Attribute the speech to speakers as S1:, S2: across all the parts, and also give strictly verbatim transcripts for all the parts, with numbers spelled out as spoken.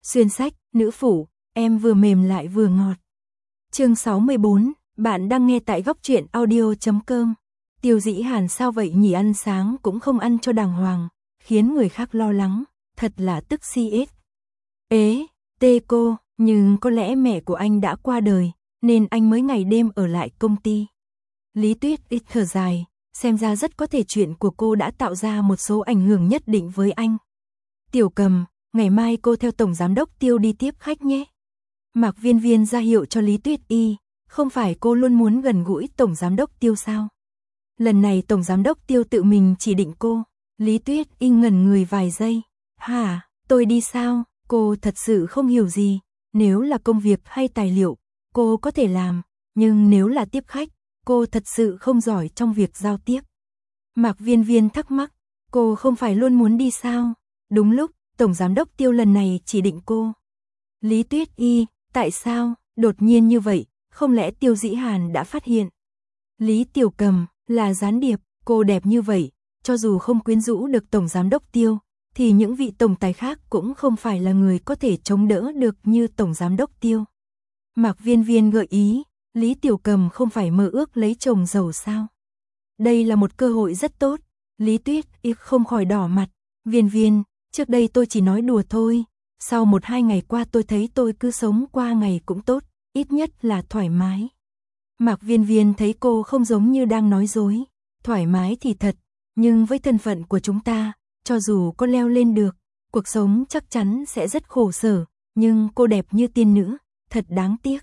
S1: Xuyên sách, nữ phủ, em vừa mềm lại vừa ngọt. Chương sáu mươi bốn, bạn đang nghe tại góc truyện audio chấm com. Tiêu Dĩ Hàn sao vậy nhỉ, ăn sáng cũng không ăn cho đàng hoàng, khiến người khác lo lắng, thật là tức si ết. Ế, tê cô, nhưng có lẽ mẹ của anh đã qua đời, nên anh mới ngày đêm ở lại công ty. Lý Tuyết ít thở dài, xem ra rất có thể chuyện của cô đã tạo ra một số ảnh hưởng nhất định với anh. Tiểu Cầm, ngày mai cô theo Tổng Giám đốc Tiêu đi tiếp khách nhé. Mạc Viên Viên ra hiệu cho Lý Tuyết Y, không phải cô luôn muốn gần gũi Tổng Giám đốc Tiêu sao? Lần này Tổng Giám đốc Tiêu tự mình chỉ định cô. Lý Tuyết Y ngẩn người vài giây. Hả, tôi đi sao? Cô thật sự không hiểu gì. Nếu là công việc hay tài liệu, cô có thể làm. Nhưng nếu là tiếp khách, cô thật sự không giỏi trong việc giao tiếp. Mạc Viên Viên thắc mắc, cô không phải luôn muốn đi sao? Đúng lúc, Tổng Giám đốc Tiêu lần này chỉ định cô. Lý Tuyết Y, tại sao, đột nhiên như vậy, không lẽ Tiêu Dĩ Hàn đã phát hiện? Lý Tiểu Cầm, là gián điệp, cô đẹp như vậy, cho dù không quyến rũ được Tổng Giám đốc Tiêu, thì những vị tổng tài khác cũng không phải là người có thể chống đỡ được như Tổng Giám đốc Tiêu. Mạc Viên Viên gợi ý, Lý Tiểu Cầm không phải mơ ước lấy chồng giàu sao? Đây là một cơ hội rất tốt. Lý Tuyết Y không khỏi đỏ mặt. Viên Viên, trước đây tôi chỉ nói đùa thôi. Sau một hai ngày qua tôi thấy tôi cứ sống qua ngày cũng tốt, ít nhất là thoải mái. Mạc Viên Viên thấy cô không giống như đang nói dối. Thoải mái thì thật, nhưng với thân phận của chúng ta, cho dù có leo lên được, cuộc sống chắc chắn sẽ rất khổ sở, nhưng cô đẹp như tiên nữ, thật đáng tiếc.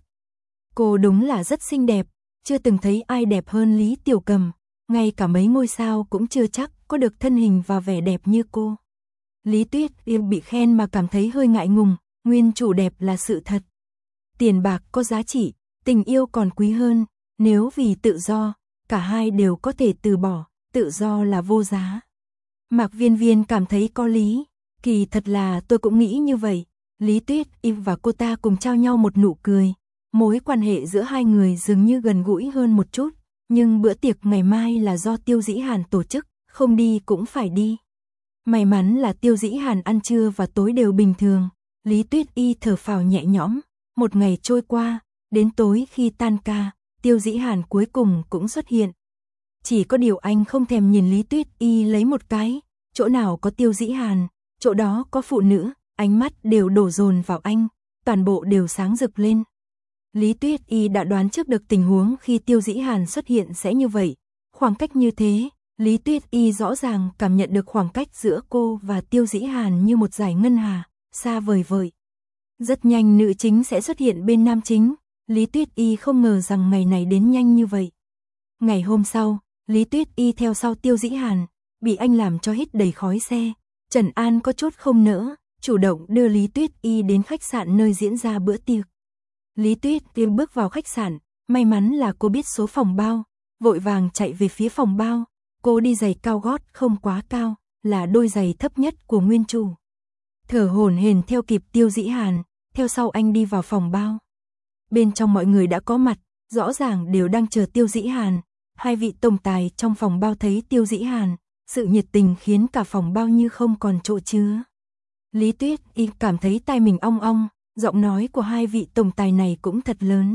S1: Cô đúng là rất xinh đẹp, chưa từng thấy ai đẹp hơn Lý Tiểu Cầm, ngay cả mấy ngôi sao cũng chưa chắc có được thân hình và vẻ đẹp như cô. Lý Tuyết Y bị khen mà cảm thấy hơi ngại ngùng, nguyên chủ đẹp là sự thật. Tiền bạc có giá trị, tình yêu còn quý hơn, nếu vì tự do, cả hai đều có thể từ bỏ, tự do là vô giá. Mạc Viên Viên cảm thấy có lý, kỳ thật là tôi cũng nghĩ như vậy. Lý Tuyết Y và cô ta cùng trao nhau một nụ cười, mối quan hệ giữa hai người dường như gần gũi hơn một chút, nhưng bữa tiệc ngày mai là do Tiêu Dĩ Hàn tổ chức, không đi cũng phải đi. May mắn là Tiêu Dĩ Hàn ăn trưa và tối đều bình thường. Lý Tuyết Y thở phào nhẹ nhõm. Một ngày trôi qua, đến tối khi tan ca, Tiêu Dĩ Hàn cuối cùng cũng xuất hiện. Chỉ có điều anh không thèm nhìn Lý Tuyết Y lấy một cái. Chỗ nào có Tiêu Dĩ Hàn, chỗ đó có phụ nữ, ánh mắt đều đổ dồn vào anh, toàn bộ đều sáng rực lên. Lý Tuyết Y đã đoán trước được tình huống khi Tiêu Dĩ Hàn xuất hiện sẽ như vậy. Khoảng cách như thế, Lý Tuyết Y rõ ràng cảm nhận được khoảng cách giữa cô và Tiêu Dĩ Hàn như một dải ngân hà, xa vời vợi. Rất nhanh nữ chính sẽ xuất hiện bên nam chính, Lý Tuyết Y không ngờ rằng ngày này đến nhanh như vậy. Ngày hôm sau, Lý Tuyết Y theo sau Tiêu Dĩ Hàn, bị anh làm cho hít đầy khói xe. Trần An có chút không nỡ, chủ động đưa Lý Tuyết Y đến khách sạn nơi diễn ra bữa tiệc. Lý Tuyết Y bước vào khách sạn, may mắn là cô biết số phòng bao, vội vàng chạy về phía phòng bao. Cô đi giày cao gót không quá cao, là đôi giày thấp nhất của nguyên chủ. Thở hổn hển theo kịp Tiêu Dĩ Hàn, theo sau anh đi vào phòng bao. Bên trong mọi người đã có mặt, rõ ràng đều đang chờ Tiêu Dĩ Hàn. Hai vị tổng tài trong phòng bao thấy Tiêu Dĩ Hàn, sự nhiệt tình khiến cả phòng bao như không còn chỗ chứa. Lý Tuyết Y cảm thấy tai mình ong ong, giọng nói của hai vị tổng tài này cũng thật lớn.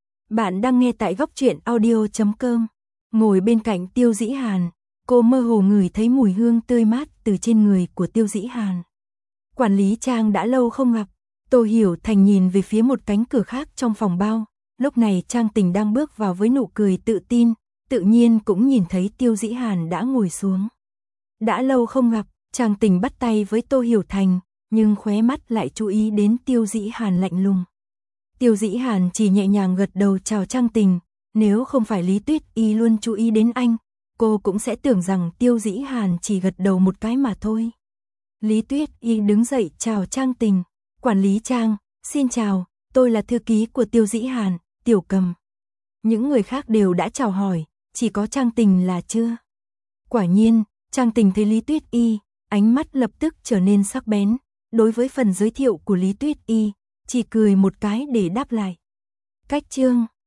S1: Bạn đang nghe tại góc truyện audio chấm com. Ngồi bên cạnh Tiêu Dĩ Hàn, cô mơ hồ ngửi thấy mùi hương tươi mát từ trên người của Tiêu Dĩ Hàn. Quản lý Trang đã lâu không gặp, Tô Hiểu Thành nhìn về phía một cánh cửa khác trong phòng bao. Lúc này Trang Tình đang bước vào với nụ cười tự tin, tự nhiên cũng nhìn thấy Tiêu Dĩ Hàn đã ngồi xuống. Đã lâu không gặp, Trang Tình bắt tay với Tô Hiểu Thành, nhưng khóe mắt lại chú ý đến Tiêu Dĩ Hàn lạnh lùng. Tiêu Dĩ Hàn chỉ nhẹ nhàng gật đầu chào Trang Tình. Nếu không phải Lý Tuyết Y luôn chú ý đến anh, cô cũng sẽ tưởng rằng Tiêu Dĩ Hàn chỉ gật đầu một cái mà thôi. Lý Tuyết Y đứng dậy chào Trang Tình. Quản lý Trang, xin chào, tôi là thư ký của Tiêu Dĩ Hàn, Tiểu Cầm. Những người khác đều đã chào hỏi, chỉ có Trang Tình là chưa. Quả nhiên, Trang Tình thấy Lý Tuyết Y, ánh mắt lập tức trở nên sắc bén. Đối với phần giới thiệu của Lý Tuyết Y, chỉ cười một cái để đáp lại. Cách chương